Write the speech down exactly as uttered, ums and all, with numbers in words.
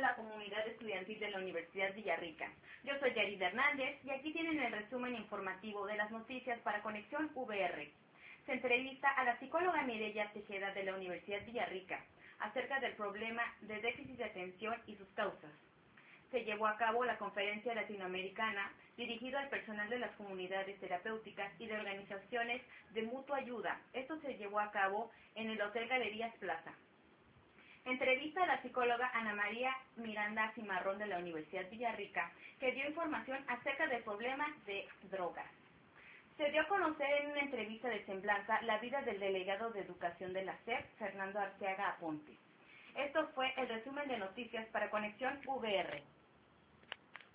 la comunidad estudiantil de la Universidad Villarrica. Yo soy Yarida Hernández y aquí tienen el resumen informativo de las noticias para Conexión V R. Se entrevista a la psicóloga Mireya Tejeda de la Universidad Villarrica acerca del problema de déficit de atención y sus causas. Se llevó a cabo la conferencia latinoamericana dirigida al personal de las comunidades terapéuticas y de organizaciones de mutua ayuda. Esto se llevó a cabo en el Hotel Galerías Plaza. Entrevista a la psicóloga Ana María Miranda Cimarrón de la Universidad Villarrica, que dio información acerca del problema de drogas. Se dio a conocer en una entrevista de Semblanza la vida del delegado de Educación de la S E P, Fernando Arteaga Aponte. Esto fue el resumen de noticias para Conexión V R.